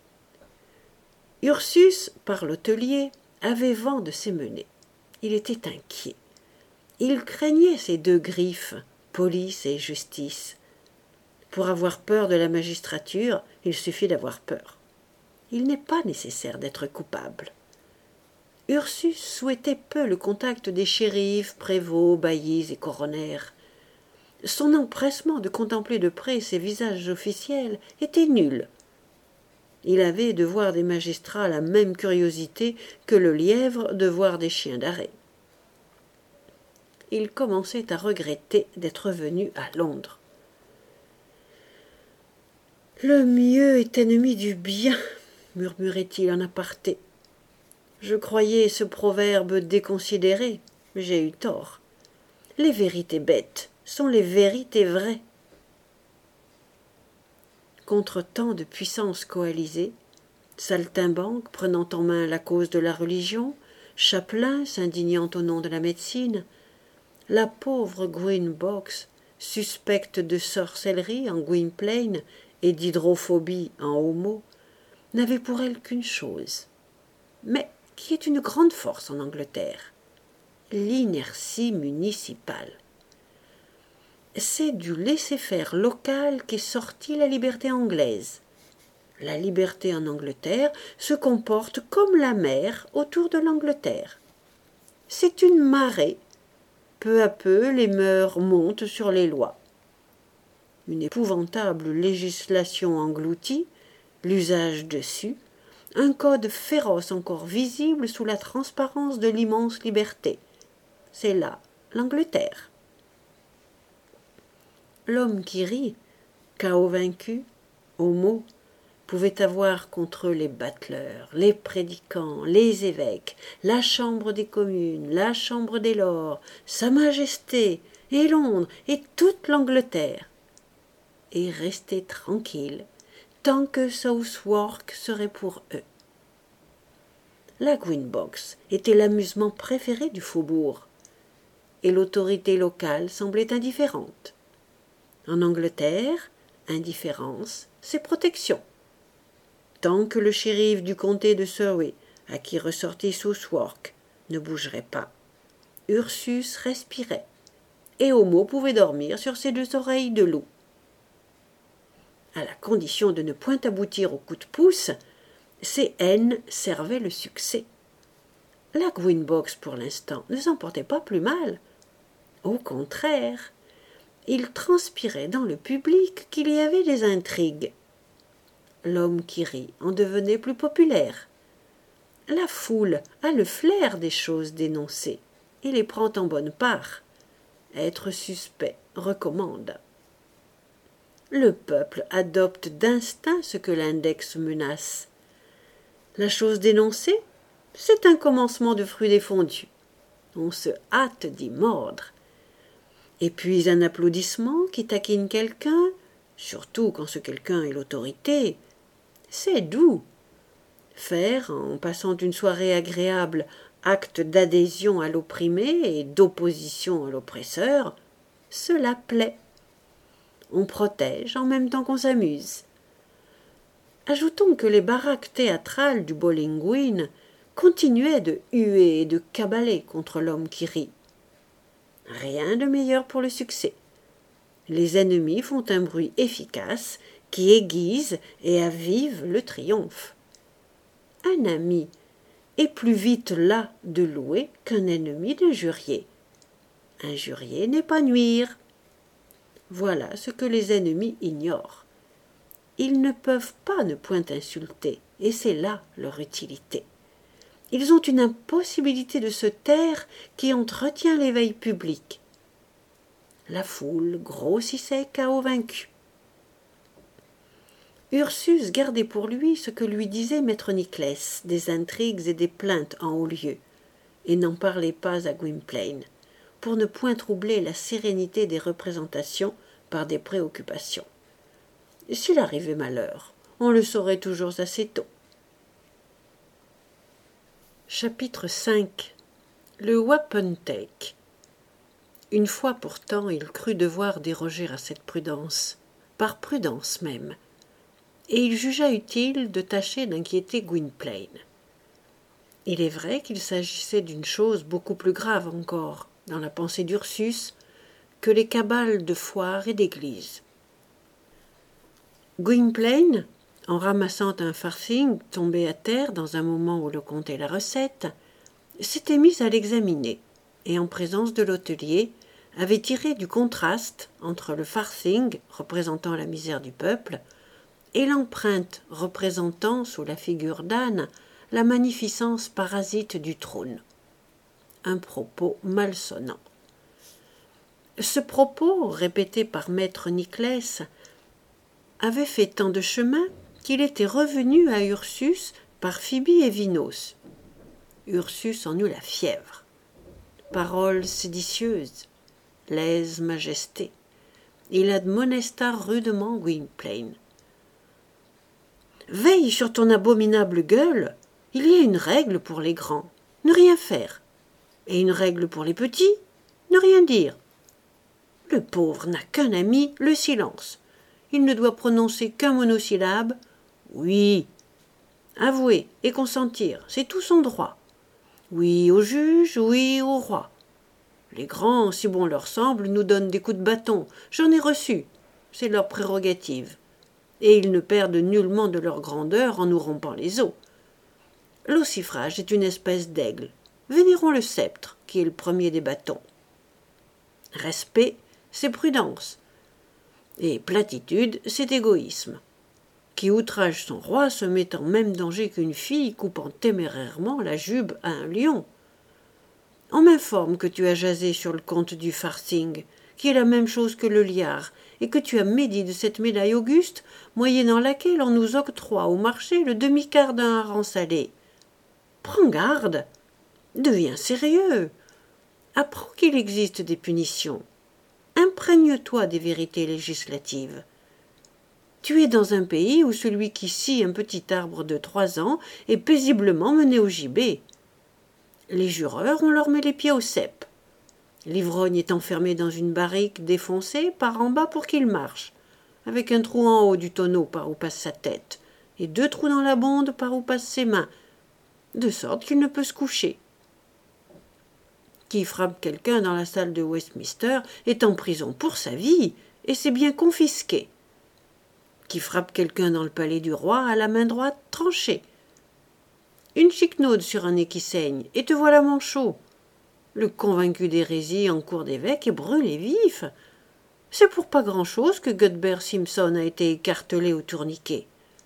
Ursus, par l'hôtelier, avait vent de ces menées. Il était inquiet. Il craignait ces 2 griffes, police et justice. Pour avoir peur de la magistrature, il suffit d'avoir peur. Il n'est pas nécessaire d'être coupable. Ursus souhaitait peu le contact des shérifs, prévôts, baillis et coronaires. Son empressement de contempler de près ces visages officiels était nul. Il avait de voir des magistrats la même curiosité que le lièvre de voir des chiens d'arrêt. Il commençait à regretter d'être venu à Londres. « Le mieux est ennemi du bien », murmurait-il en aparté. « Je croyais ce proverbe déconsidéré, j'ai eu tort. Les vérités bêtes sont les vérités vraies. » Contre tant de puissances coalisées, saltimbanques prenant en main la cause de la religion, chapelains s'indignant au nom de la médecine, la pauvre Gwyn Box, suspecte de sorcellerie en Gwynplaine et d'hydrophobie en Homo, n'avait pour elle qu'une chose, mais qui est une grande force en Angleterre, l'inertie municipale. C'est du laisser-faire local qu'est sortie la liberté anglaise. La liberté en Angleterre se comporte comme la mer autour de l'Angleterre. C'est une marée. Peu à peu, les mœurs montent sur les lois. Une épouvantable législation engloutie, l'usage dessus, un code féroce encore visible sous la transparence de l'immense liberté. C'est là l'Angleterre. L'homme qui rit, chaos vaincu, homo, pouvait avoir contre les battleurs, les prédicants, les évêques, la Chambre des communes, la Chambre des lords, Sa Majesté, et Londres, et toute l'Angleterre, et rester tranquille, tant que Southwark serait pour eux. La Gwyn Box était l'amusement préféré du faubourg, et l'autorité locale semblait indifférente. En Angleterre, indifférence, c'est protection. Tant que le shérif du comté de Surrey, à qui ressortit Southwark, ne bougerait pas, Ursus respirait, et Homo pouvait dormir sur ses 2 oreilles de loup. À la condition de ne point aboutir au coup de pouce, ses haines servaient le succès. La Gwyn Box, pour l'instant, ne s'en portait pas plus mal. Au contraire, il transpirait dans le public qu'il y avait des intrigues. L'homme qui rit en devenait plus populaire. La foule a le flair des choses dénoncées et les prend en bonne part. Être suspect recommande. Le peuple adopte d'instinct ce que l'index menace. La chose dénoncée, c'est un commencement de fruit défendu. On se hâte d'y mordre. Et puis un applaudissement qui taquine quelqu'un, surtout quand ce quelqu'un est l'autorité, c'est doux. Faire, en passant une soirée agréable, acte d'adhésion à l'opprimé et d'opposition à l'oppresseur, cela plaît. On protège en même temps qu'on s'amuse. Ajoutons que les baraques théâtrales du Bowling Green continuaient de huer et de cabaler contre l'homme qui rit. Rien de meilleur pour le succès. Les ennemis font un bruit efficace qui aiguise et avive le triomphe. Un ami est plus vite las de louer qu'un ennemi d'injurier. Injurier n'est pas nuire. Voilà ce que les ennemis ignorent. Ils ne peuvent pas ne point insulter, et c'est là leur utilité. Ils ont une impossibilité de se taire qui entretient l'éveil public. La foule grossissait chaos vaincu. Ursus gardait pour lui ce que lui disait maître Nicless, des intrigues et des plaintes en haut lieu, et n'en parlait pas à Gwynplaine, pour ne point troubler la sérénité des représentations par des préoccupations. S'il arrivait malheur, on le saurait toujours assez tôt. Chapitre 5. Le wapentake. Une fois pourtant il crut devoir déroger à cette prudence, par prudence même, et il jugea utile de tâcher d'inquiéter Gwynplaine. Il est vrai qu'il s'agissait d'une chose beaucoup plus grave encore, dans la pensée d'Ursus, que les cabales de foire et d'église. Gwynplaine, en ramassant un farthing tombé à terre dans un moment où l'on comptait la recette, s'était mis à l'examiner, et en présence de l'hôtelier, avait tiré du contraste entre le farthing représentant la misère du peuple et l'empreinte représentant, sous la figure d'âne, la magnificence parasite du trône. Un propos malsonnant. Ce propos, répété par maître Nicless, avait fait tant de chemin qu'il était revenu à Ursus par Phoebe et Vinos. Ursus en eut la fièvre. Paroles séditieuses, lèse-majesté. Il admonesta rudement Gwynplaine. « Veille sur ton abominable gueule. Il y a une règle pour les grands, ne rien faire. Et une règle pour les petits, ne rien dire. Le pauvre n'a qu'un ami, le silence. Il ne doit prononcer qu'un monosyllabe. Oui. Avouer et consentir, c'est tout son droit. Oui au juge, oui au roi. Les grands, si bon leur semble, nous donnent des coups de bâton. J'en ai reçu. C'est leur prérogative. Et ils ne perdent nullement de leur grandeur en nous rompant les os. L'ossifrage est une espèce d'aigle. Vénérons le sceptre, qui est le premier des bâtons. Respect, c'est prudence. Et platitude, c'est égoïsme. Qui outrage son roi se met en même danger qu'une fille coupant témérairement la jube à un lion. On m'informe que tu as jasé sur le compte du farthing, qui est la même chose que le liard, et que tu as médit de cette médaille auguste, moyennant laquelle on nous octroie au marché le demi-quart d'un hareng salé. Prends garde, deviens sérieux, apprends qu'il existe des punitions, imprègne-toi des vérités législatives. Tu es dans un pays où celui qui scie un petit arbre de 3 ans est paisiblement mené au gibet. Les jureurs, on leur met les pieds au cep. L'ivrogne est enfermé dans une barrique défoncée par en bas pour qu'il marche, avec un trou en haut du tonneau par où passe sa tête, et 2 trous dans la bonde par où passent ses mains, de sorte qu'il ne peut se coucher. Qui frappe quelqu'un dans la salle de Westminster est en prison pour sa vie, et c'est bien confisqué. Qui frappe quelqu'un dans le palais du roi a la main droite tranchée. Une chiquenaude sur un nez qui saigne, et te voilà manchot. Le convaincu d'hérésie en cour d'évêque est brûlé vif. C'est pour pas grand-chose que Cuthbert Simpson a été écartelé au tourniquet.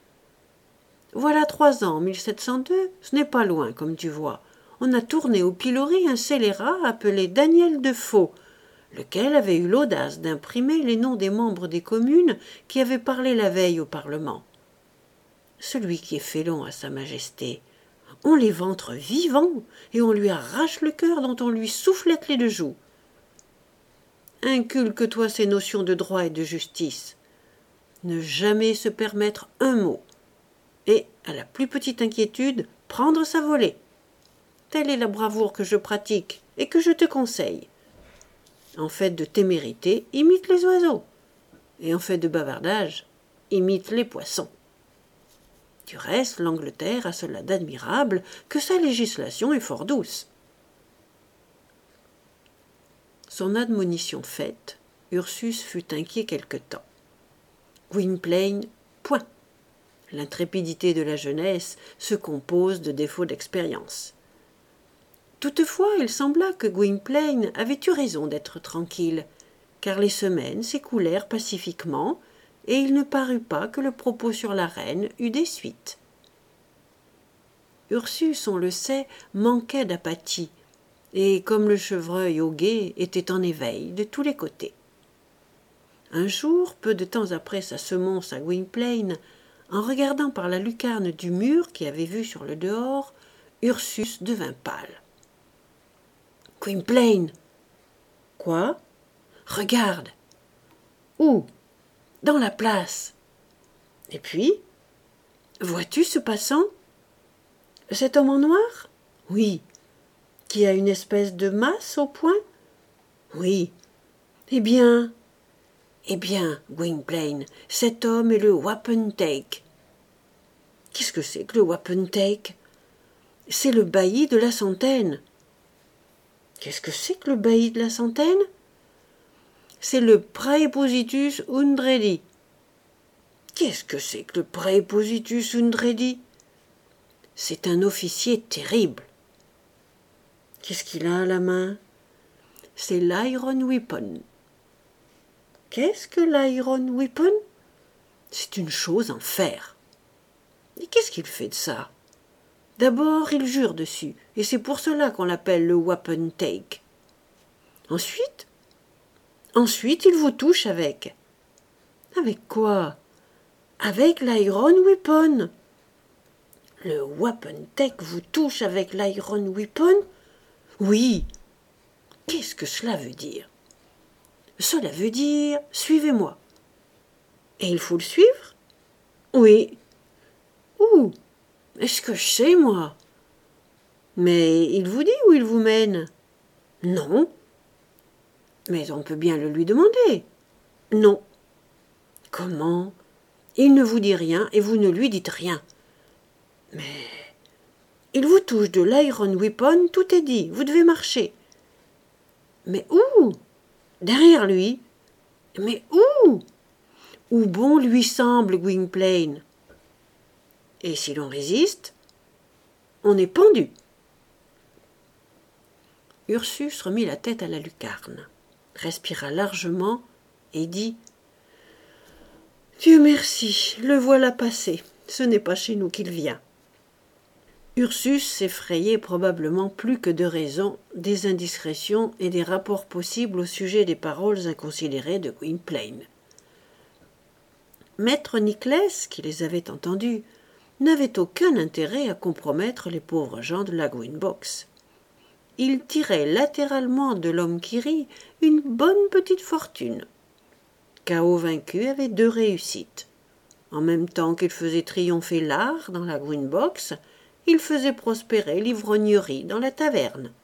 Voilà 3 ans, 1702, ce n'est pas loin, comme tu vois. On a tourné au pilori un scélérat appelé Daniel Defoe, lequel avait eu l'audace d'imprimer les noms des membres des communes qui avaient parlé la veille au Parlement. Celui qui est félon à sa majesté, on l'éventre vivant et on lui arrache le cœur dont on lui soufflette les 2 joues. Inculque-toi ces notions de droit et de justice. Ne jamais se permettre un mot. Et, à la plus petite inquiétude, prendre sa volée. Telle est la bravoure que je pratique et que je te conseille. En fait de témérité, imite les oiseaux. Et en fait de bavardage, imite les poissons. Du reste, l'Angleterre a cela d'admirable que sa législation est fort douce. » Son admonition faite, Ursus fut inquiet quelque temps. Gwynplaine, point. L'intrépidité de la jeunesse se compose de défauts d'expérience. Toutefois, il sembla que Gwynplaine avait eu raison d'être tranquille, car les semaines s'écoulèrent pacifiquement, et il ne parut pas que le propos sur la reine eût des suites. Ursus, on le sait, manquait d'apathie, et comme le chevreuil au guet, était en éveil de tous les côtés. Un jour, peu de temps après sa semonce à Gwynplaine, en regardant par la lucarne du mur qui avait vue sur le dehors, Ursus devint pâle. « Gwynplaine !»« Quoi ? » ?»« Regarde !»« Où ? » ?»« Dans la place. »« Et puis ? » ?»« Vois-tu ce passant ? » ?»« Cet homme en noir ? » ?»« Oui. »« Qui a une espèce de masse au poing ? » ?»« Oui. »« Eh bien, Gwynplaine, cet homme est le wapentake. » »« Qu'est-ce que c'est que le wapentake ? » ?»« C'est le bailli de la Centaine. » »« Qu'est-ce que c'est que le bailli de la Centaine ? » ?»« C'est le praepositus undredi. » »« Qu'est-ce que c'est que le praepositus undredi ? » ?»« C'est un officier terrible. » »« Qu'est-ce qu'il a à la main ? » ?»« C'est l'iron weapon. » »« Qu'est-ce que l'iron weapon ? » ?»« C'est une chose en fer. » »« Et qu'est-ce qu'il fait de ça ? » ?»« D'abord, il jure dessus, et c'est pour cela qu'on l'appelle le wapentake. »« Ensuite ? » ?»« Ensuite, il vous touche avec. »« Avec quoi ? » ?»« Avec l'iron weapon. »« Le wapentake vous touche avec l'iron weapon ? » ?»« Oui. »« Qu'est-ce que cela veut dire ? » ?»« Cela veut dire « Suivez-moi. » »« Et il faut le suivre ? » ?»« Oui. »« Où ? » ?»« Est-ce que je sais, moi ? » ?»« Mais il vous dit où il vous mène ? » ?»« Non. »« Mais on peut bien le lui demander. » ?»« Non. »« Comment ? Il ne vous dit rien et vous ne lui dites rien. » ?»« Mais il vous touche de l'iron weapon, tout est dit, vous devez marcher. » »« Mais où ? » ?»« Derrière lui. » »« Mais où ? » ?»« Où bon lui semble, Gwynplaine. » »« Et si l'on résiste, on est pendu. » Ursus remit la tête à la lucarne, respira largement et dit « Dieu merci, le voilà passé, ce n'est pas chez nous qu'il vient. » Ursus s'effrayait probablement plus que de raison des indiscrétions et des rapports possibles au sujet des paroles inconsidérées de Gwynplaine. Maître Nicless, qui les avait entendues, n'avait aucun intérêt à compromettre les pauvres gens de la Green-Box. Il tirait latéralement de l'homme qui rit une bonne petite fortune. Chaos vaincu avait 2 réussites. En même temps qu'il faisait triompher l'art dans la Green-Box, il faisait prospérer l'ivrognerie dans la taverne.